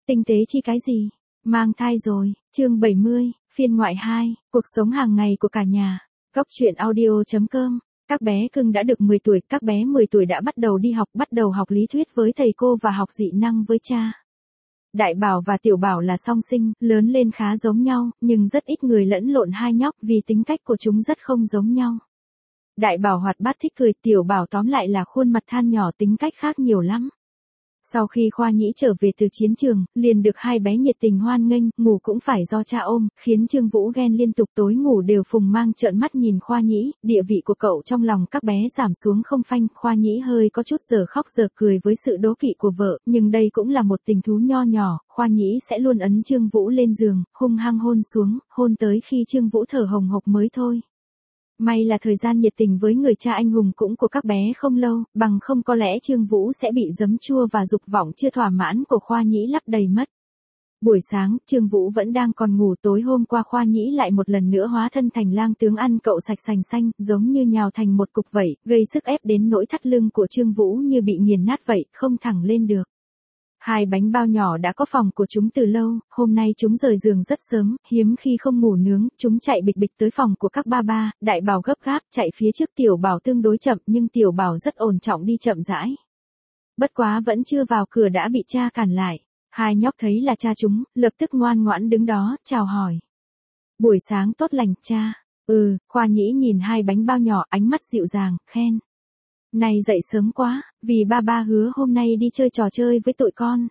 Tinh tế chi cái gì? Mang thai rồi, chương 70, phiên ngoại 2, cuộc sống hàng ngày của cả nhà. Góc truyện audio.com. Các bé cưng đã được 10 tuổi, các bé 10 tuổi đã bắt đầu đi học, bắt đầu học lý thuyết với thầy cô và học dị năng với cha. Đại Bảo và Tiểu Bảo là song sinh, lớn lên khá giống nhau, nhưng rất ít người lẫn lộn hai nhóc vì tính cách của chúng rất không giống nhau. Đại Bảo hoạt bát thích cười, Tiểu Bảo tóm lại là khuôn mặt than nhỏ, tính cách khác nhiều lắm. Sau khi Khoa Nhĩ trở về từ chiến trường, liền được hai bé nhiệt tình hoan nghênh, ngủ cũng phải do cha ôm, khiến Trương Vũ ghen liên tục, tối ngủ đều phùng mang trợn mắt nhìn Khoa Nhĩ, địa vị của cậu trong lòng các bé giảm xuống không phanh, Khoa Nhĩ hơi có chút giờ khóc giờ cười với sự đố kỵ của vợ, nhưng đây cũng là một tình thú nho nhỏ, Khoa Nhĩ sẽ luôn ấn Trương Vũ lên giường, hung hăng hôn xuống, hôn tới khi Trương Vũ thở hồng hộc mới thôi. May là thời gian nhiệt tình với người cha anh hùng cũng của các bé không lâu, bằng không có lẽ Trương Vũ sẽ bị giấm chua và dục vọng chưa thỏa mãn của Khoa Nhĩ lấp đầy mất. Buổi sáng, Trương Vũ vẫn đang còn ngủ, tối hôm qua Khoa Nhĩ lại một lần nữa hóa thân thành lang tướng ăn cậu sạch sành xanh, giống như nhào thành một cục vậy, gây sức ép đến nỗi thắt lưng của Trương Vũ như bị nghiền nát vậy, không thẳng lên được. Hai bánh bao nhỏ đã có phòng của chúng từ lâu, hôm nay chúng rời giường rất sớm, hiếm khi không ngủ nướng, chúng chạy bịch bịch tới phòng của các ba ba, Đại Bảo gấp gáp chạy phía trước, Tiểu Bảo tương đối chậm nhưng Tiểu Bảo rất ổn trọng đi chậm rãi. Bất quá vẫn chưa vào cửa đã bị cha cản lại, hai nhóc thấy là cha chúng, lập tức ngoan ngoãn đứng đó, chào hỏi. Buổi sáng tốt lành cha. Khoa Nhĩ nhìn hai bánh bao nhỏ, ánh mắt dịu dàng, khen. Này dậy sớm quá, vì ba ba hứa hôm nay đi chơi trò chơi với tụi con.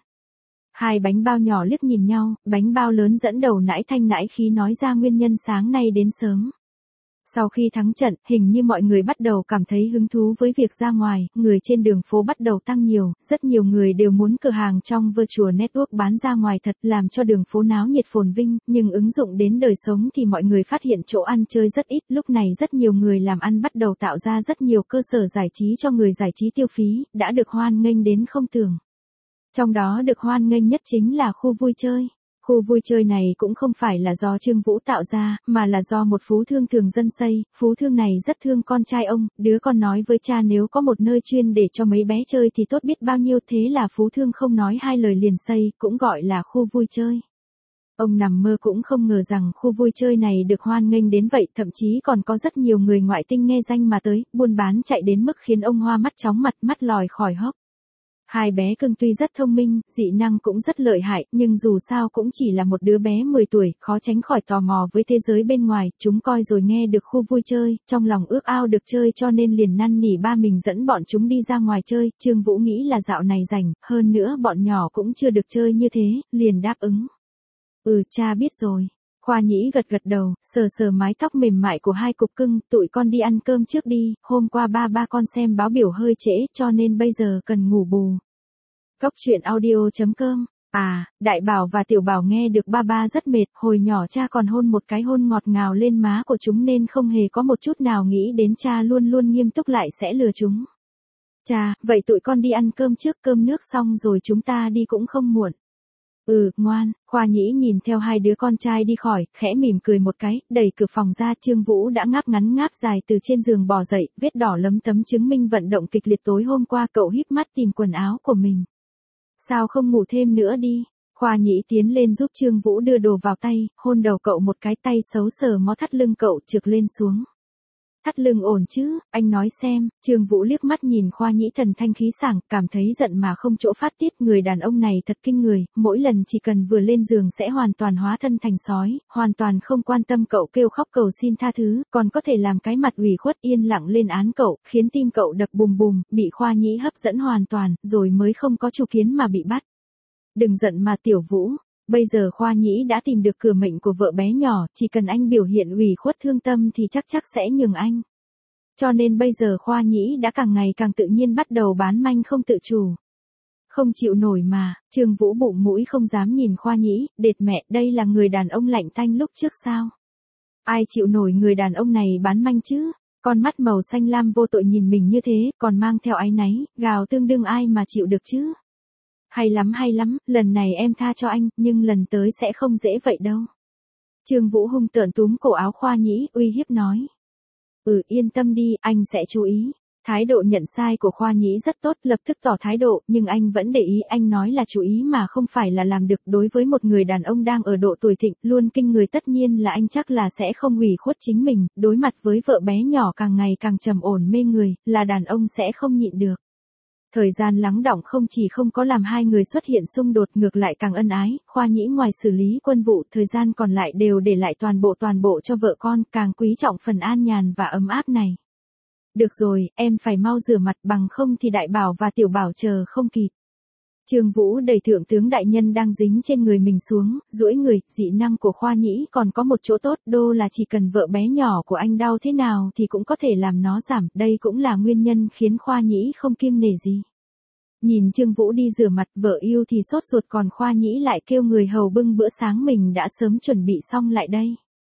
Hai bánh bao nhỏ liếc nhìn nhau, bánh bao lớn dẫn đầu nãi thanh nãi khí nói ra nguyên nhân sáng nay đến sớm. Sau khi thắng trận, hình như mọi người bắt đầu cảm thấy hứng thú với việc ra ngoài, người trên đường phố bắt đầu tăng nhiều, rất nhiều người đều muốn cửa hàng trong Virtual Network bán ra ngoài thật, làm cho đường phố náo nhiệt phồn vinh, nhưng ứng dụng đến đời sống thì mọi người phát hiện chỗ ăn chơi rất ít, lúc này rất nhiều người làm ăn bắt đầu tạo ra rất nhiều cơ sở giải trí cho người giải trí tiêu phí, đã được hoan nghênh đến không tưởng. Trong đó được hoan nghênh nhất chính là khu vui chơi. Khu vui chơi này cũng không phải là do Trương Vũ tạo ra, mà là do một phú thương thường dân xây, phú thương này rất thương con trai ông, đứa con nói với cha nếu có một nơi chuyên để cho mấy bé chơi thì tốt biết bao nhiêu, thế là phú thương không nói hai lời liền xây, cũng gọi là khu vui chơi. Ông nằm mơ cũng không ngờ rằng khu vui chơi này được hoan nghênh đến vậy, thậm chí còn có rất nhiều người ngoại tinh nghe danh mà tới, buôn bán chạy đến mức khiến ông hoa mắt chóng mặt, mắt lòi khỏi hốc. Hai bé cưng tuy rất thông minh, dị năng cũng rất lợi hại, nhưng dù sao cũng chỉ là một đứa bé 10 tuổi, khó tránh khỏi tò mò với thế giới bên ngoài, chúng coi rồi nghe được khu vui chơi, trong lòng ước ao được chơi cho nên liền năn nỉ ba mình dẫn bọn chúng đi ra ngoài chơi, Trương Vũ nghĩ là dạo này rảnh, hơn nữa bọn nhỏ cũng chưa được chơi như thế, liền đáp ứng. Cha biết rồi. Khoa Nhĩ gật gật đầu, sờ sờ mái tóc mềm mại của hai cục cưng, tụi con đi ăn cơm trước đi, hôm qua ba con xem báo biểu hơi trễ cho nên bây giờ cần ngủ bù. Góc truyện audio.com. Đại Bảo và Tiểu Bảo nghe được ba rất mệt, hồi nhỏ cha còn hôn một cái hôn ngọt ngào lên má của chúng nên không hề có một chút nào nghĩ đến cha luôn luôn nghiêm túc lại sẽ lừa chúng. Cha, vậy tụi con đi ăn cơm trước, cơm nước xong rồi chúng ta đi cũng không muộn. Ngoan, Khoa Nhĩ nhìn theo hai đứa con trai đi khỏi, khẽ mỉm cười một cái, đẩy cửa phòng ra, Trương Vũ đã ngáp ngắn ngáp dài từ trên giường bò dậy, vết đỏ lấm tấm chứng minh vận động kịch liệt tối hôm qua, cậu híp mắt tìm quần áo của mình. Sao không ngủ thêm nữa đi? Khoa Nhĩ tiến lên giúp Trương Vũ đưa đồ vào tay, hôn đầu cậu một cái, tay xấu sờ mó thắt lưng cậu, trượt lên xuống. Thắt lưng ổn chứ, anh nói xem. Trương Vũ liếc mắt nhìn Khoa Nhĩ thần thanh khí sảng, cảm thấy giận mà không chỗ phát tiết, người đàn ông này thật kinh người, mỗi lần chỉ cần vừa lên giường sẽ hoàn toàn hóa thân thành sói, hoàn toàn không quan tâm cậu kêu khóc cầu xin tha thứ, còn có thể làm cái mặt ủy khuất yên lặng lên án cậu, khiến tim cậu đập bùm bùm, bị Khoa Nhĩ hấp dẫn hoàn toàn, rồi mới không có chủ kiến mà bị bắt. Đừng giận mà Tiểu Vũ. Bây giờ Khoa Nhĩ đã tìm được cửa mệnh của vợ bé nhỏ, chỉ cần anh biểu hiện ủy khuất thương tâm thì chắc sẽ nhường anh. Cho nên bây giờ Khoa Nhĩ đã càng ngày càng tự nhiên bắt đầu bán manh không tự chủ. Không chịu nổi mà, Trương Vũ bụng mũi không dám nhìn Khoa Nhĩ, đệt mẹ, đây là người đàn ông lạnh tanh lúc trước sao? Ai chịu nổi người đàn ông này bán manh chứ? Con mắt màu xanh lam vô tội nhìn mình như thế, còn mang theo áy náy, gào tương đương ai mà chịu được chứ? Hay lắm, lần này em tha cho anh, nhưng lần tới sẽ không dễ vậy đâu. Trương Vũ hung tợn túm cổ áo Khoa Nhĩ, uy hiếp nói. Yên tâm đi, anh sẽ chú ý. Thái độ nhận sai của Khoa Nhĩ rất tốt, lập tức tỏ thái độ, nhưng anh vẫn để ý, anh nói là chú ý mà không phải là làm được. Đối với một người đàn ông đang ở độ tuổi thịnh, luôn kinh người, tất nhiên là anh chắc là sẽ không ủy khuất chính mình, đối mặt với vợ bé nhỏ càng ngày càng trầm ổn mê người, là đàn ông sẽ không nhịn được. Thời gian lắng đọng không chỉ không có làm hai người xuất hiện xung đột, ngược lại càng ân ái. Khoa Nhĩ ngoài xử lý quân vụ, thời gian còn lại đều để lại toàn bộ cho vợ con, càng quý trọng phần an nhàn và ấm áp này. Được rồi, em phải mau rửa mặt, bằng không thì Đại Bảo và Tiểu Bảo chờ không kịp. Trương Vũ đẩy thượng tướng đại nhân đang dính trên người mình xuống, duỗi người. Dị năng của Khoa Nhĩ còn có một chỗ tốt, đô là chỉ cần vợ bé nhỏ của anh đau thế nào thì cũng có thể làm nó giảm, đây cũng là nguyên nhân khiến Khoa Nhĩ không kiêng nể gì. Nhìn Trương Vũ đi rửa mặt, vợ yêu thì sốt ruột, còn Khoa Nhĩ lại kêu người hầu bưng bữa sáng mình đã sớm chuẩn bị xong lại đây.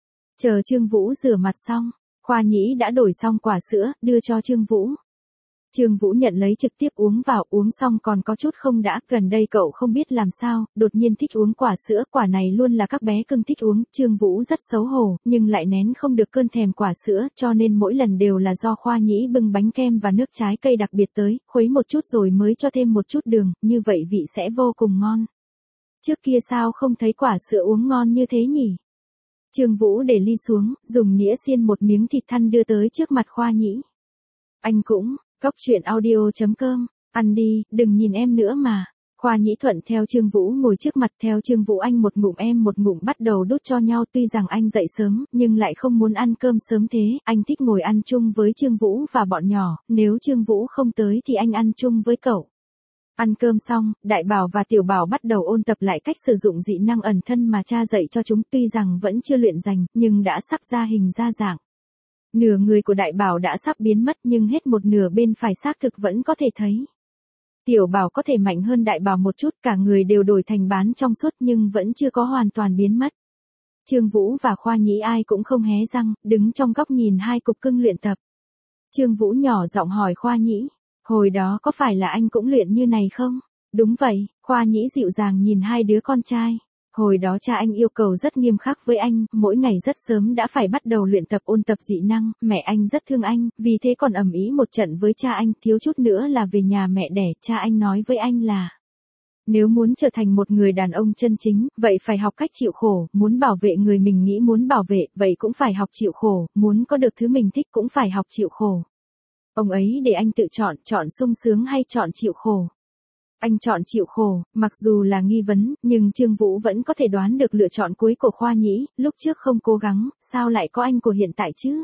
Chờ Trương Vũ rửa mặt xong, Khoa Nhĩ đã đổi xong quả sữa, đưa cho Trương Vũ. Trương Vũ nhận lấy trực tiếp uống vào, uống xong còn có chút không đã, gần đây cậu không biết làm sao, đột nhiên thích uống quả sữa, quả này luôn là các bé cưng thích uống. Trương Vũ rất xấu hổ, nhưng lại nén không được cơn thèm quả sữa, cho nên mỗi lần đều là do Khoa Nhĩ bưng bánh kem và nước trái cây đặc biệt tới, khuấy một chút rồi mới cho thêm một chút đường, như vậy vị sẽ vô cùng ngon. Trước kia sao không thấy quả sữa uống ngon như thế nhỉ? Trương Vũ để ly xuống, dùng nĩa xiên một miếng thịt thăn đưa tới trước mặt Khoa Nhĩ. Anh cũng, Cóc truyện audio.com, ăn đi, đừng nhìn em nữa mà. Khoa Nhĩ thuận theo Trương Vũ ngồi trước mặt, theo Trương Vũ anh một ngụm em một ngụm bắt đầu đút cho nhau. Tuy rằng anh dậy sớm, nhưng lại không muốn ăn cơm sớm thế, anh thích ngồi ăn chung với Trương Vũ và bọn nhỏ, nếu Trương Vũ không tới thì anh ăn chung với cậu. Ăn cơm xong, Đại Bảo và Tiểu Bảo bắt đầu ôn tập lại cách sử dụng dị năng ẩn thân mà cha dạy cho chúng, tuy rằng vẫn chưa luyện rành, nhưng đã sắp ra hình ra dạng. Nửa người của Đại Bảo đã sắp biến mất, nhưng hết một nửa bên phải xác thực vẫn có thể thấy. Tiểu Bảo có thể mạnh hơn Đại Bảo một chút, cả người đều đổi thành bán trong suốt nhưng vẫn chưa có hoàn toàn biến mất. Trương Vũ và Khoa Nhĩ ai cũng không hé răng, đứng trong góc nhìn hai cục cưng luyện tập. Trương Vũ nhỏ giọng hỏi Khoa Nhĩ, hồi đó có phải là anh cũng luyện như này không? Đúng vậy, Khoa Nhĩ dịu dàng nhìn hai đứa con trai. Hồi đó cha anh yêu cầu rất nghiêm khắc với anh, mỗi ngày rất sớm đã phải bắt đầu luyện tập ôn tập dị năng, mẹ anh rất thương anh, vì thế còn ầm ĩ một trận với cha anh, thiếu chút nữa là về nhà mẹ đẻ. Cha anh nói với anh là, nếu muốn trở thành một người đàn ông chân chính, vậy phải học cách chịu khổ, muốn bảo vệ người mình nghĩ muốn bảo vệ, vậy cũng phải học chịu khổ, muốn có được thứ mình thích cũng phải học chịu khổ. Ông ấy để anh tự chọn sung sướng hay chọn chịu khổ. Anh chọn chịu khổ, mặc dù là nghi vấn, nhưng Trương Vũ vẫn có thể đoán được lựa chọn cuối của Khoa Nhĩ, lúc trước không cố gắng, sao lại có anh của hiện tại chứ?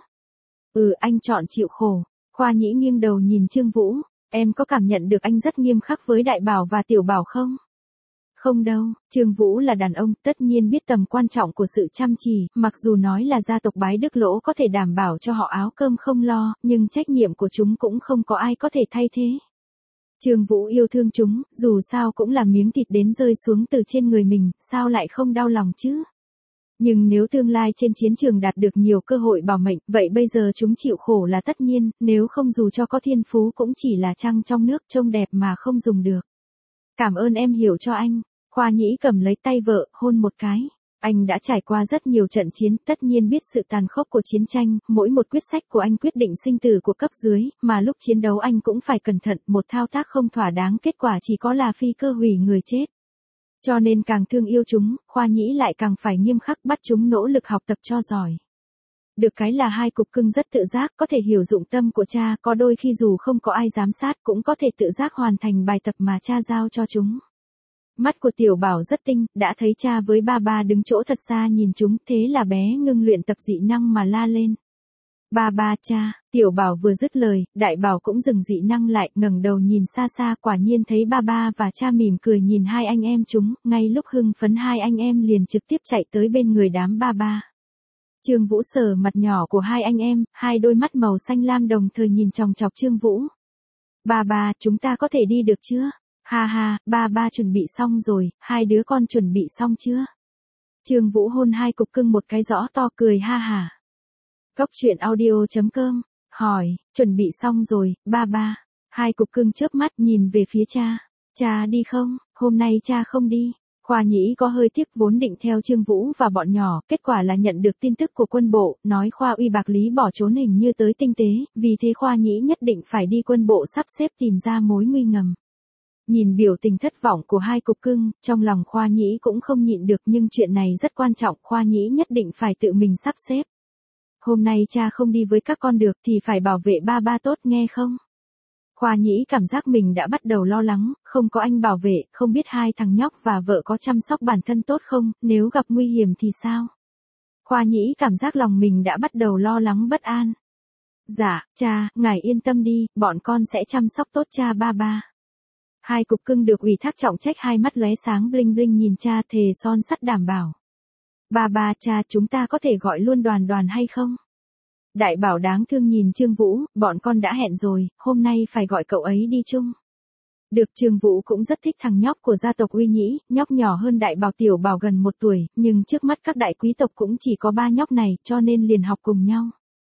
Anh chọn chịu khổ. Khoa Nhĩ nghiêng đầu nhìn Trương Vũ, em có cảm nhận được anh rất nghiêm khắc với Đại Bảo và Tiểu Bảo không? Không đâu, Trương Vũ là đàn ông, tất nhiên biết tầm quan trọng của sự chăm chỉ, mặc dù nói là gia tộc Bái Đức Lỗ có thể đảm bảo cho họ áo cơm không lo, nhưng trách nhiệm của chúng cũng không có ai có thể thay thế. Trương Vũ yêu thương chúng, dù sao cũng là miếng thịt đến rơi xuống từ trên người mình, sao lại không đau lòng chứ? Nhưng nếu tương lai trên chiến trường đạt được nhiều cơ hội bảo mệnh, vậy bây giờ chúng chịu khổ là tất nhiên, nếu không dù cho có thiên phú cũng chỉ là trăng trong nước trông đẹp mà không dùng được. Cảm ơn em hiểu cho anh. Khoa Nhĩ cầm lấy tay vợ, hôn một cái. Anh đã trải qua rất nhiều trận chiến, tất nhiên biết sự tàn khốc của chiến tranh, mỗi một quyết sách của anh quyết định sinh tử của cấp dưới, mà lúc chiến đấu anh cũng phải cẩn thận, một thao tác không thỏa đáng kết quả chỉ có là phi cơ hủy người chết. Cho nên càng thương yêu chúng, Khoa Nhĩ lại càng phải nghiêm khắc bắt chúng nỗ lực học tập cho giỏi. Được cái là hai cục cưng rất tự giác, có thể hiểu dụng tâm của cha, có đôi khi dù không có ai giám sát cũng có thể tự giác hoàn thành bài tập mà cha giao cho chúng. Mắt của Tiểu Bảo rất tinh, đã thấy cha với ba đứng chỗ thật xa nhìn chúng, thế là bé ngưng luyện tập dị năng mà la lên. Ba cha, Tiểu Bảo vừa dứt lời, Đại Bảo cũng dừng dị năng lại, ngẩng đầu nhìn xa xa, quả nhiên thấy ba và cha mỉm cười nhìn hai anh em chúng, ngay lúc hưng phấn hai anh em liền trực tiếp chạy tới bên người đám ba. Trương Vũ sờ mặt nhỏ của hai anh em, hai đôi mắt màu xanh lam đồng thời nhìn chòng chọc Trương Vũ. Ba, chúng ta có thể đi được chưa? Ha ha, ba chuẩn bị xong rồi, hai đứa con chuẩn bị xong chưa? Trương Vũ hôn hai cục cưng một cái rõ to cười ha hả. Cóc truyện audio.com, hỏi, chuẩn bị xong rồi, ba. Hai cục cưng chớp mắt nhìn về phía cha. Cha đi không? Hôm nay cha không đi. Khoa Nhĩ có hơi tiếc vốn định theo Trương Vũ và bọn nhỏ, kết quả là nhận được tin tức của quân bộ, nói Khoa Uy Bạc Lý bỏ trốn hình như tới tinh tế, vì thế Khoa Nhĩ nhất định phải đi quân bộ sắp xếp tìm ra mối nguy ngầm. Nhìn biểu tình thất vọng của hai cục cưng, trong lòng Khoa Nhĩ cũng không nhịn được nhưng chuyện này rất quan trọng, Khoa Nhĩ nhất định phải tự mình sắp xếp. Hôm nay cha không đi với các con được thì phải bảo vệ ba ba tốt nghe không? Khoa Nhĩ cảm giác mình đã bắt đầu lo lắng, không có anh bảo vệ, không biết hai thằng nhóc và vợ có chăm sóc bản thân tốt không, nếu gặp nguy hiểm thì sao? Khoa Nhĩ cảm giác lòng mình đã bắt đầu lo lắng bất an. Dạ, cha, ngài yên tâm đi, bọn con sẽ chăm sóc tốt cha ba ba. Hai cục cưng được ủy thác trọng trách hai mắt lóe sáng bling bling nhìn cha thề son sắt đảm bảo. Ba ba cha chúng ta có thể gọi luôn Đoàn Đoàn hay không? Đại Bảo đáng thương nhìn Trương Vũ, bọn con đã hẹn rồi, hôm nay phải gọi cậu ấy đi chung. Được Trương Vũ cũng rất thích thằng nhóc của gia tộc Uy Nhĩ, nhóc nhỏ hơn Đại Bảo Tiểu Bảo gần 1 tuổi, nhưng trước mắt các đại quý tộc cũng chỉ có 3 nhóc này cho nên liền học cùng nhau.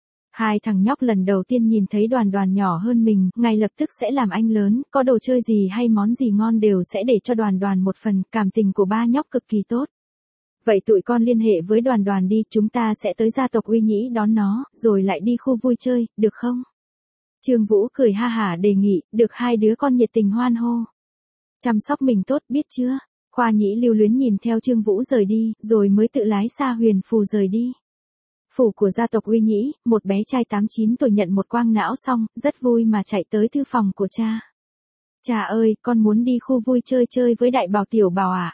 Hai thằng nhóc lần đầu tiên nhìn thấy Đoàn Đoàn nhỏ hơn mình, ngay lập tức sẽ làm anh lớn, có đồ chơi gì hay món gì ngon đều sẽ để cho Đoàn Đoàn một phần, cảm tình của 3 nhóc cực kỳ tốt. Vậy tụi con liên hệ với Đoàn Đoàn đi, chúng ta sẽ tới gia tộc Uy Nhĩ đón nó, rồi lại đi khu vui chơi, được không? Trương Vũ cười ha hả đề nghị, được hai đứa con nhiệt tình hoan hô. Chăm sóc mình tốt biết chưa? Khoa Nhĩ lưu luyến nhìn theo Trương Vũ rời đi, rồi mới tự lái xa huyền phù rời đi. Phủ của gia tộc Uy Nhĩ, một bé trai 8-9 tuổi nhận một quang não xong, rất vui mà chạy tới thư phòng của cha. Cha ơi, con muốn đi khu vui chơi với Đại Bảo Tiểu Bảo à?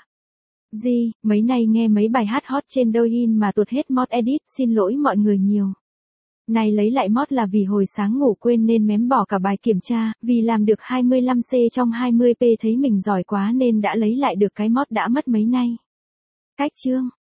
Gì, mấy nay nghe mấy bài hát hot trên Douyin mà tuột hết mod edit, xin lỗi mọi người nhiều. Này lấy lại mod là vì hồi sáng ngủ quên nên mém bỏ cả bài kiểm tra, vì làm được 25C trong 20P thấy mình giỏi quá nên đã lấy lại được cái mod đã mất mấy nay. Cách chương